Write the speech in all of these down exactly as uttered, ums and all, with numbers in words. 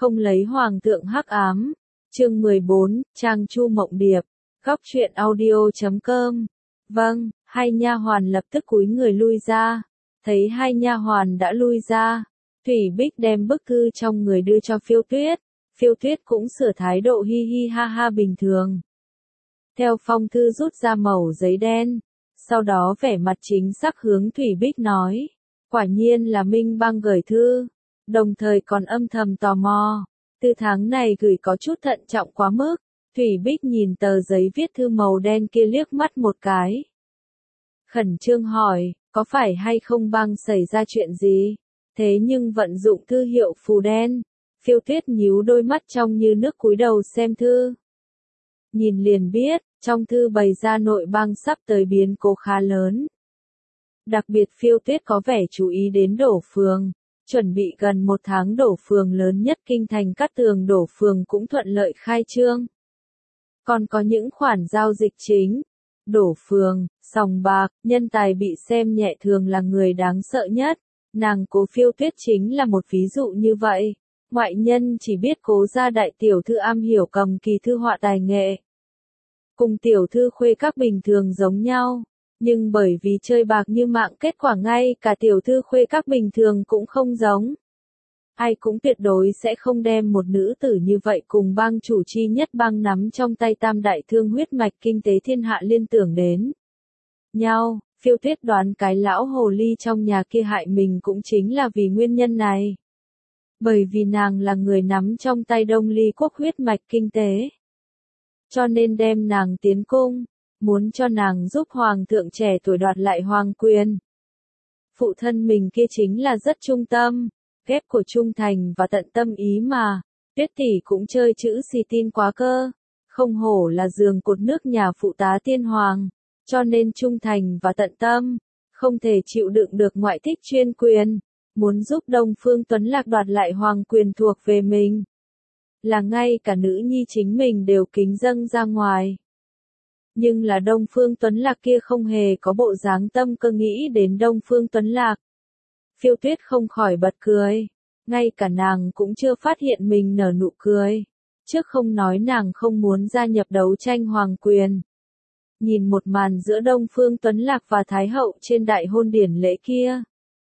Không lấy hoàng thượng hắc ám. Chương mười bốn, Trang Chu Mộng Điệp. Góc truyện audio chấm com. Vâng, hai nha hoàn lập tức cúi người lui ra. Thấy hai nha hoàn đã lui ra, Thủy Bích đem bức thư trong người đưa cho Phiêu Tuyết. Phiêu Tuyết cũng sửa thái độ hi hi ha ha bình thường. Theo phong thư rút ra mẩu giấy đen, sau đó vẻ mặt chính xác hướng Thủy Bích nói. Quả nhiên là Minh Bang gửi thư, đồng thời còn âm thầm tò mò. Từ tháng này gửi có chút thận trọng quá mức. Thủy Bích nhìn tờ giấy viết thư màu đen kia liếc mắt một cái. Khẩn trương hỏi, có phải hay không Bang xảy ra chuyện gì? Thế nhưng vận dụng thư hiệu phù đen. Phiêu Tuyết nhíu đôi mắt trong như nước cúi đầu xem thư. Nhìn liền biết, trong thư bày ra nội Bang sắp tới biến cố khá lớn. Đặc biệt Phiêu Tuyết có vẻ chú ý đến Đổ Phường. Chuẩn bị gần một tháng Đổ Phường lớn nhất kinh thành Cát Tường Đổ Phường cũng thuận lợi khai trương. Còn có những khoản giao dịch chính. Đổ Phường, sòng bạc, nhân tài bị xem nhẹ thường là người đáng sợ nhất. Nàng Cố Phiêu Tuyết chính là một ví dụ như vậy. Ngoại nhân chỉ biết Cố gia đại tiểu thư am hiểu cầm kỳ thư họa tài nghệ. Cùng tiểu thư khuê các bình thường giống nhau. Nhưng bởi vì chơi bạc như mạng kết quả ngay cả tiểu thư khuê các bình thường cũng không giống. Ai cũng tuyệt đối sẽ không đem một nữ tử như vậy cùng bang chủ chi nhất bang nắm trong tay tam đại thương huyết mạch kinh tế thiên hạ liên tưởng đến nhau. Phiêu Tuyết đoán cái lão hồ ly trong nhà kia hại mình cũng chính là vì nguyên nhân này. Bởi vì nàng là người nắm trong tay Đông Ly quốc huyết mạch kinh tế. Cho nên đem nàng tiến cung, muốn cho nàng giúp hoàng thượng trẻ tuổi đoạt lại hoàng quyền. Phụ thân mình kia chính là rất trung tâm, ghép của trung thành và tận tâm ý mà. Tuyết tỷ cũng chơi chữ xì tin quá cơ, không hổ là giường cột nước nhà phụ tá tiên hoàng, cho nên trung thành và tận tâm, không thể chịu đựng được ngoại thích chuyên quyền, muốn giúp Đông Phương Tuấn Lạc đoạt lại hoàng quyền thuộc về mình. Là ngay cả nữ nhi chính mình đều kính dâng ra ngoài. Nhưng là Đông Phương Tuấn Lạc kia không hề có bộ dáng tâm cơ nghĩ đến Đông Phương Tuấn Lạc. Phiêu Tuyết không khỏi bật cười. Ngay cả nàng cũng chưa phát hiện mình nở nụ cười. Trước không nói nàng không muốn gia nhập đấu tranh hoàng quyền. Nhìn một màn giữa Đông Phương Tuấn Lạc và Thái Hậu trên đại hôn điển lễ kia.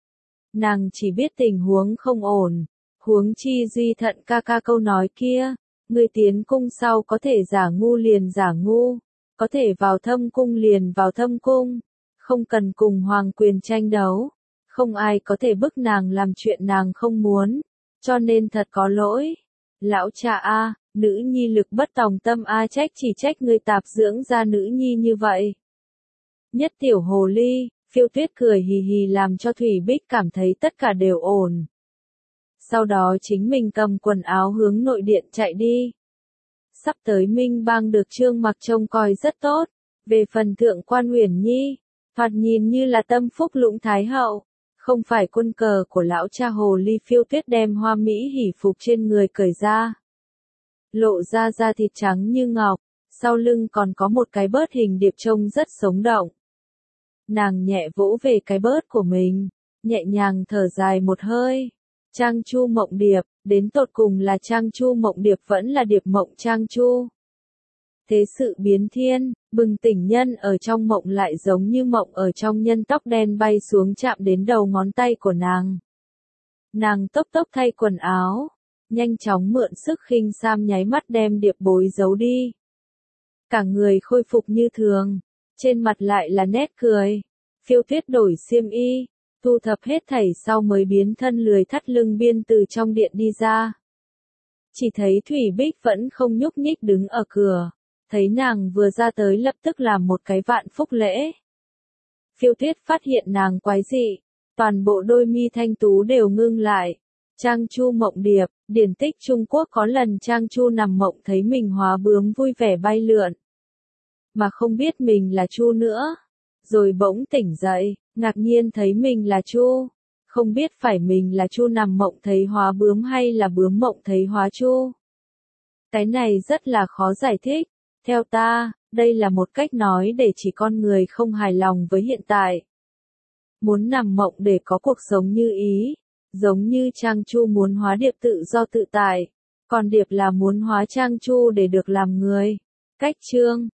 Nàng chỉ biết tình huống không ổn. Huống chi Duy Thận ca ca câu nói kia. Người tiến cung sau có thể giả ngu liền giả ngu. Có thể vào thâm cung liền vào thâm cung. Không cần cùng hoàng quyền tranh đấu. Không ai có thể bức nàng làm chuyện nàng không muốn. Cho nên thật có lỗi. Lão cha a, nữ nhi lực bất tòng tâm a, trách chỉ trách người tạp dưỡng ra nữ nhi như vậy. Nhất tiểu hồ ly, Phiêu Tuyết cười hì hì làm cho Thủy Bích cảm thấy tất cả đều ổn. Sau đó chính mình cầm quần áo hướng nội điện chạy đi. Sắp tới Minh Bang được Trương Mặc trông coi rất tốt. Về phần Thượng quan Uyển Nhi, thoạt nhìn như là tâm phúc lũng thái hậu, không phải quân cờ của lão cha hồ ly. Phiêu Tuyết đem hoa mỹ hỷ phục trên người cởi ra, lộ ra da thịt trắng như ngọc, sau lưng còn có một cái bớt hình điệp trông rất sống động. Nàng nhẹ vỗ về cái bớt của mình, nhẹ nhàng thở dài một hơi. Trang Chu Mộng Điệp, đến tột cùng là Trang Chu Mộng Điệp vẫn là Điệp Mộng Trang Chu. Thế sự biến thiên, bừng tỉnh nhân ở trong mộng lại giống như mộng ở trong nhân, tóc đen bay xuống chạm đến đầu ngón tay của nàng. Nàng tốc tốc thay quần áo, nhanh chóng mượn sức khinh sam nháy mắt đem điệp bối giấu đi. Cả người khôi phục như thường, trên mặt lại là nét cười. Phiêu Tuyết đổi xiêm y, thu thập hết thảy sau mới biến thân lười thắt lưng biên từ trong điện đi ra. Chỉ thấy Thủy Bích vẫn không nhúc nhích đứng ở cửa. Thấy nàng vừa ra tới lập tức làm một cái vạn phúc lễ. Phiêu Tuyết phát hiện nàng quái dị, toàn bộ đôi mi thanh tú đều ngưng lại. Trang Chu Mộng Điệp, điển tích Trung Quốc có lần Trang Chu nằm mộng thấy mình hóa bướm vui vẻ bay lượn. Mà không biết mình là Chu nữa. Rồi bỗng tỉnh dậy, ngạc nhiên thấy mình là Chu. Không biết phải mình là Chu nằm mộng thấy hóa bướm hay là bướm mộng thấy hóa Chu. Cái này rất là khó giải thích. Theo ta, đây là một cách nói để chỉ con người không hài lòng với hiện tại. Muốn nằm mộng để có cuộc sống như ý, giống như Trang Chu muốn hóa điệp tự do tự tại, Còn Điệp là muốn hóa Trang Chu để được làm người. Cách chương